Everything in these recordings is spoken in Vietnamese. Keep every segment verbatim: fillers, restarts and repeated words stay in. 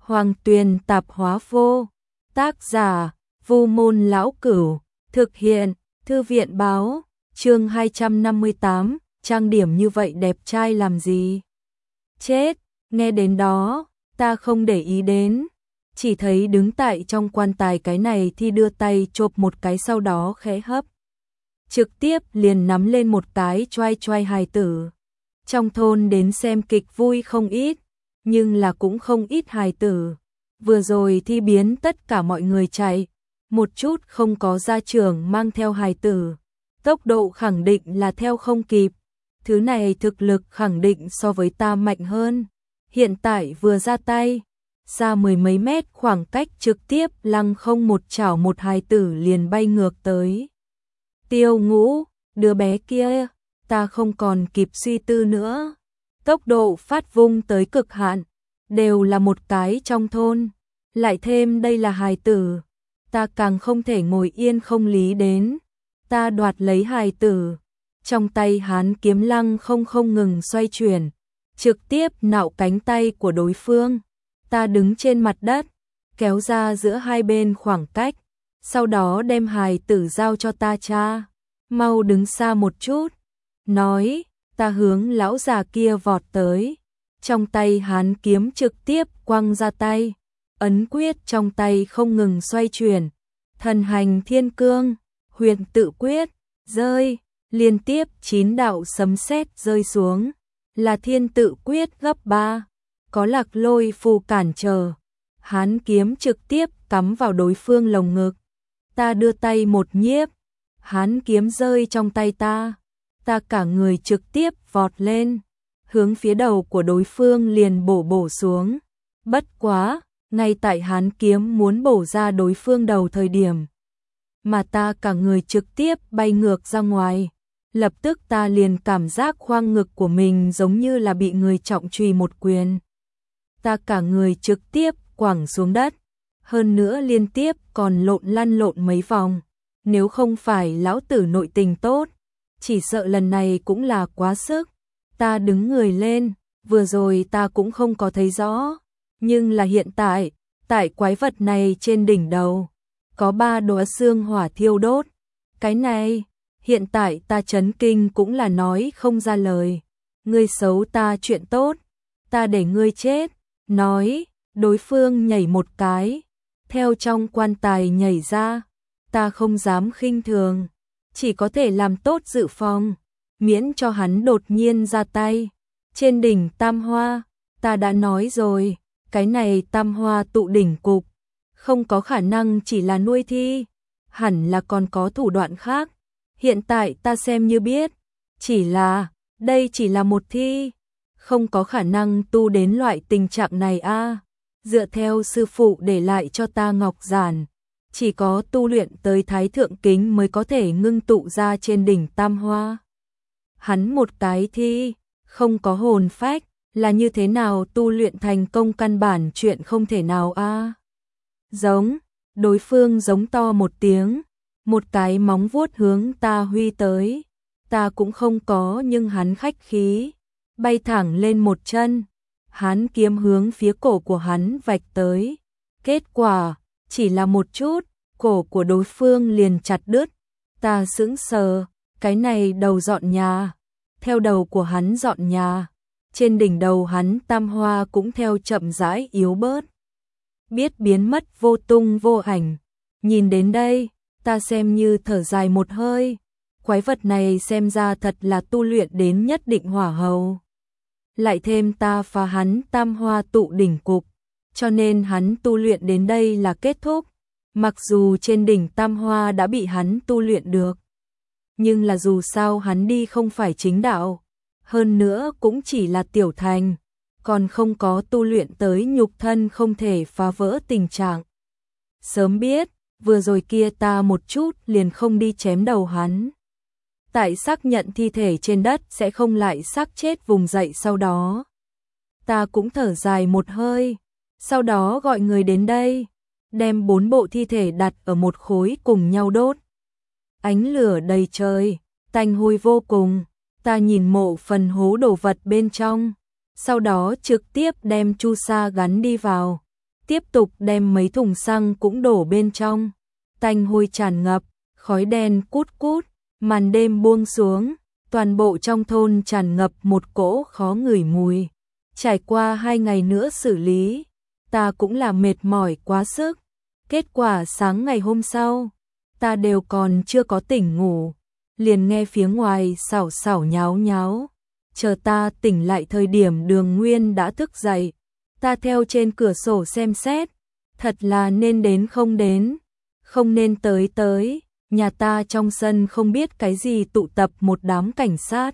Hoàng Tuyền Tạp Hóa Vô. Tác giả: Vu Môn Lão Cửu. Thực hiện: Thư viện Báo. Chương hai trăm năm mươi tám. Trang điểm như vậy đẹp trai làm gì? Chết, nghe đến đó, ta không để ý đến. Chỉ thấy đứng tại trong quan tài cái này thì đưa tay chộp một cái, sau đó khẽ hấp. Trực tiếp liền nắm lên một cái choai choai hài tử. Trong thôn đến xem kịch vui không ít, nhưng là cũng không ít hài tử. Vừa rồi thi biến tất cả mọi người chạy, một chút không có gia trưởng mang theo hài tử. Tốc độ khẳng định là theo không kịp. Thứ này thực lực khẳng định so với ta mạnh hơn. Hiện tại vừa ra tay, xa mười mấy mét khoảng cách trực tiếp lăng không một chảo một hài tử liền bay ngược tới. Tiêu Ngũ, đứa bé kia, ta không còn kịp suy tư nữa. Tốc độ phát vung tới cực hạn, đều là một cái trong thôn. Lại thêm đây là hài tử, ta càng không thể ngồi yên không lý đến. Ta đoạt lấy hài tử, trong tay Hán kiếm lăng không không ngừng xoay chuyển, trực tiếp nạo cánh tay của đối phương. Ta đứng trên mặt đất, kéo ra giữa hai bên khoảng cách, sau đó đem hài tử giao cho ta cha. Mau đứng xa một chút. Nói, ta hướng lão già kia vọt tới. Trong tay Hán kiếm trực tiếp quăng ra tay. Ấn quyết trong tay không ngừng xoay chuyển. Thần hành thiên cương, huyền tự quyết, rơi. Liên tiếp chín đạo sấm sét rơi xuống. Là thiên tự quyết gấp ba. Có lạc lôi phù cản trở. Hán kiếm trực tiếp cắm vào đối phương lồng ngực. Ta đưa tay một nhiếp. Hán kiếm rơi trong tay ta. Ta cả người trực tiếp vọt lên, hướng phía đầu của đối phương liền bổ bổ xuống. Bất quá, ngay tại Hán kiếm muốn bổ ra đối phương đầu thời điểm, mà ta cả người trực tiếp bay ngược ra ngoài. Lập tức ta liền cảm giác khoang ngực của mình giống như là bị người trọng chùy một quyền. Ta cả người trực tiếp quẳng xuống đất, hơn nữa liên tiếp còn lộn lăn lộn mấy vòng. Nếu không phải lão tử nội tình tốt, chỉ sợ lần này cũng là quá sức. Ta đứng người lên, vừa rồi ta cũng không có thấy rõ, nhưng là hiện tại, tại quái vật này trên đỉnh đầu, có ba đóa xương hỏa thiêu đốt. Cái này, hiện tại ta chấn kinh cũng là nói không ra lời. Ngươi xấu ta chuyện tốt, ta để ngươi chết. Nói, đối phương nhảy một cái, theo trong quan tài nhảy ra. Ta không dám khinh thường, chỉ có thể làm tốt dự phòng, miễn cho hắn đột nhiên ra tay. Trên đỉnh Tam Hoa, ta đã nói rồi, cái này Tam Hoa tụ đỉnh cục, không có khả năng chỉ là nuôi thi, hẳn là còn có thủ đoạn khác. Hiện tại ta xem như biết, chỉ là, đây chỉ là một thi, không có khả năng tu đến loại tình trạng này a. Dựa theo sư phụ để lại cho ta ngọc giản, chỉ có tu luyện tới Thái Thượng Kính mới có thể ngưng tụ ra trên đỉnh Tam Hoa. Hắn một cái thi, không có hồn phách, là như thế nào tu luyện thành công, căn bản chuyện không thể nào a. Giống, đối phương giống to một tiếng, một cái móng vuốt hướng ta huy tới. Ta cũng không có, nhưng hắn khách khí, bay thẳng lên một chân. Hắn kiếm hướng phía cổ của hắn vạch tới. Kết quả, chỉ là một chút, cổ của đối phương liền chặt đứt. Ta sững sờ, cái này đầu dọn nhà. Theo đầu của hắn dọn nhà, trên đỉnh đầu hắn Tam Hoa cũng theo chậm rãi yếu bớt, biết biến mất vô tung vô ảnh. Nhìn đến đây, ta xem như thở dài một hơi. Quái vật này xem ra thật là tu luyện đến nhất định hỏa hầu. Lại thêm ta phá hắn Tam Hoa tụ đỉnh cục, cho nên hắn tu luyện đến đây là kết thúc. Mặc dù trên đỉnh Tam Hoa đã bị hắn tu luyện được, nhưng là dù sao hắn đi không phải chính đạo, hơn nữa cũng chỉ là tiểu thành, còn không có tu luyện tới nhục thân không thể phá vỡ tình trạng. Sớm biết, vừa rồi kia ta một chút liền không đi chém đầu hắn. Tại xác nhận thi thể trên đất sẽ không lại xác chết vùng dậy sau đó. Ta cũng thở dài một hơi, sau đó gọi người đến đây, đem bốn bộ thi thể đặt ở một khối cùng nhau đốt. Ánh lửa đầy trời, tanh hôi vô cùng. Ta nhìn mộ phần hố đồ vật bên trong, sau đó trực tiếp đem chu sa gắn đi vào. tiếp tục đem mấy thùng xăng cũng đổ bên trong. Tanh hôi tràn ngập, khói đen cút cút, màn đêm buông xuống, toàn bộ trong thôn tràn ngập một cỗ khó ngửi mùi. Trải qua hai ngày nữa xử lý, ta cũng là mệt mỏi quá sức. Kết quả sáng ngày hôm sau, ta đều còn chưa có tỉnh ngủ, liền nghe phía ngoài xảo xảo nháo nháo. Chờ ta tỉnh lại thời điểm Đường Nguyên đã thức dậy, ta theo trên cửa sổ xem xét, thật là nên đến không đến, không nên tới tới, nhà ta trong sân không biết cái gì tụ tập một đám cảnh sát.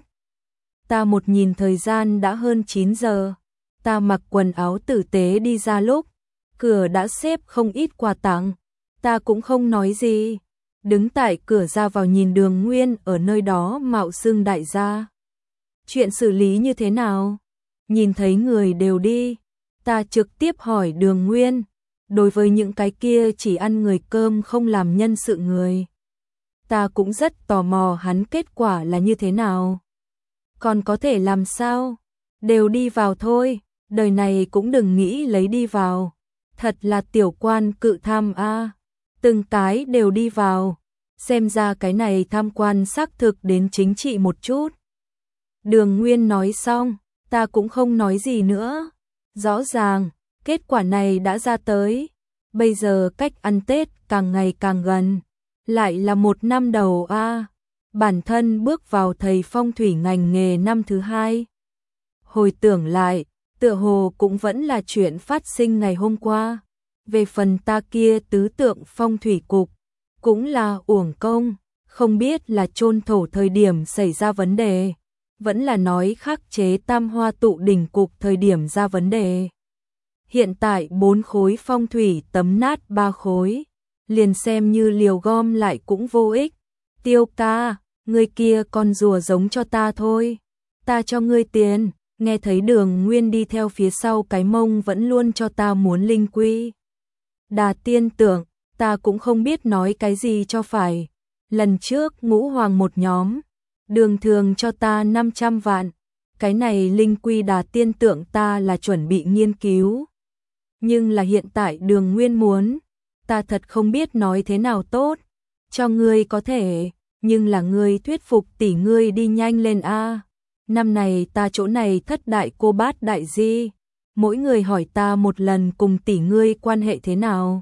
Ta một nhìn thời gian đã hơn chín giờ, ta mặc quần áo tử tế đi ra lúc, cửa đã xếp không ít quà tặng, ta cũng không nói gì, đứng tại cửa ra vào nhìn Đường Nguyên ở nơi đó mạo xưng đại gia. Chuyện xử lý như thế nào? Nhìn thấy người đều đi, ta trực tiếp hỏi Đường Nguyên, đối với những cái kia chỉ ăn người cơm không làm nhân sự người. Ta cũng rất tò mò hắn kết quả là như thế nào. Còn có thể làm sao? Đều đi vào thôi, đời này cũng đừng nghĩ lấy đi vào. Thật là tiểu quan cự tham a, từng cái đều đi vào. Xem ra cái này tham quan xác thực đến chính trị một chút. Đường Nguyên nói xong, ta cũng không nói gì nữa. Rõ ràng, kết quả này đã ra tới. Bây giờ cách ăn Tết càng ngày càng gần. Lại là một năm đầu a. Bản thân bước vào thầy phong thủy ngành nghề năm thứ hai. Hồi tưởng lại, tựa hồ cũng vẫn là chuyện phát sinh ngày hôm qua. Về phần ta kia tứ tượng phong thủy cục, cũng là uổng công, không biết là chôn thổ thời điểm xảy ra vấn đề, vẫn là nói khắc chế tam hoa tụ đỉnh cục thời điểm ra vấn đề. Hiện tại bốn khối phong thủy tấm nát ba khối, liền xem như liều gom lại cũng vô ích. Tiêu ca, người kia con rùa giống cho ta thôi, ta cho ngươi tiền. Nghe thấy Đường Nguyên đi theo phía sau cái mông vẫn luôn cho ta muốn linh quy đà tiên tượng, ta cũng không biết nói cái gì cho phải. Lần trước Ngũ Hoàng một nhóm, Đường Thường cho ta năm trăm vạn, cái này linh quy đà tiên tượng ta là chuẩn bị nghiên cứu. Nhưng là hiện tại Đường Nguyên muốn, ta thật không biết nói thế nào tốt. Cho ngươi có thể, nhưng là ngươi thuyết phục tỷ ngươi đi nhanh lên a. Năm này ta chỗ này thất đại cô bát đại di, mỗi người hỏi ta một lần cùng tỷ ngươi quan hệ thế nào.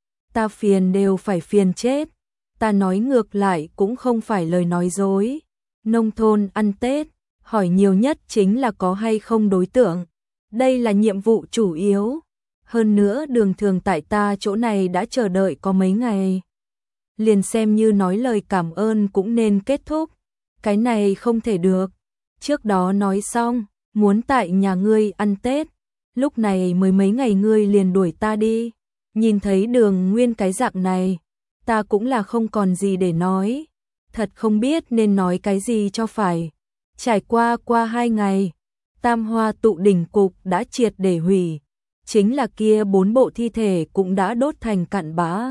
Ta phiền đều phải phiền chết, ta nói ngược lại cũng không phải lời nói dối. Nông thôn ăn Tết, hỏi nhiều nhất chính là có hay không đối tượng. Đây là nhiệm vụ chủ yếu. Hơn nữa Đường Thường tại ta chỗ này đã chờ đợi có mấy ngày. Liền xem như nói lời cảm ơn cũng nên kết thúc. Cái này không thể được. Trước đó nói xong, muốn tại nhà ngươi ăn Tết, lúc này mới mấy ngày ngươi liền đuổi ta đi. Nhìn thấy Đường Nguyên cái dạng này, ta cũng là không còn gì để nói. Thật không biết nên nói cái gì cho phải. Trải qua qua hai ngày, tam hoa tụ đỉnh cục đã triệt để hủy. Chính là kia bốn bộ thi thể cũng đã đốt thành cặn bã.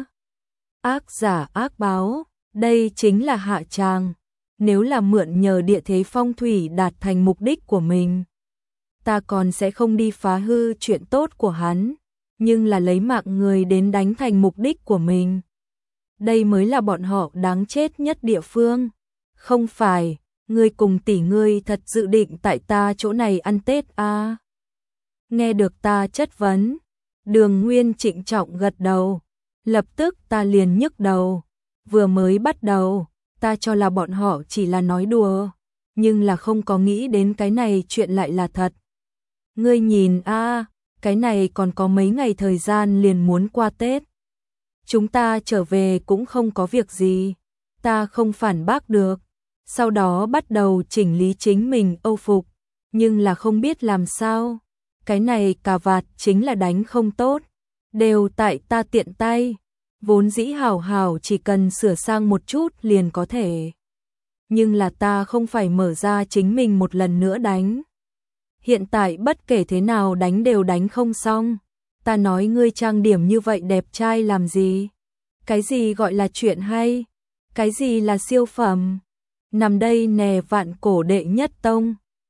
Ác giả ác báo, đây chính là hạ tràng. Nếu là mượn nhờ địa thế phong thủy đạt thành mục đích của mình, ta còn sẽ không đi phá hư chuyện tốt của hắn, nhưng là lấy mạng người đến đánh thành mục đích của mình. Đây mới là bọn họ đáng chết nhất địa phương. Không phải, ngươi cùng tỷ ngươi thật dự định tại ta chỗ này ăn Tết à? Nghe được ta chất vấn, Đường Nguyên trịnh trọng gật đầu, lập tức ta liền nhức đầu. Vừa mới bắt đầu, ta cho là bọn họ chỉ là nói đùa, nhưng là không có nghĩ đến cái này chuyện lại là thật. Ngươi nhìn a, cái này còn có mấy ngày thời gian liền muốn qua Tết. Chúng ta trở về cũng không có việc gì, ta không phản bác được. Sau đó bắt đầu chỉnh lý chính mình âu phục, nhưng là không biết làm sao. Cái này cà vạt chính là đánh không tốt, đều tại ta tiện tay. Vốn dĩ hảo hảo chỉ cần sửa sang một chút liền có thể. Nhưng là ta không phải mở ra chính mình một lần nữa đánh. Hiện tại bất kể thế nào đánh đều đánh không xong. Ta nói ngươi trang điểm như vậy đẹp trai làm gì? Cái gì gọi là chuyện hay? Cái gì là siêu phẩm? Nằm đây nè vạn cổ đệ nhất tông.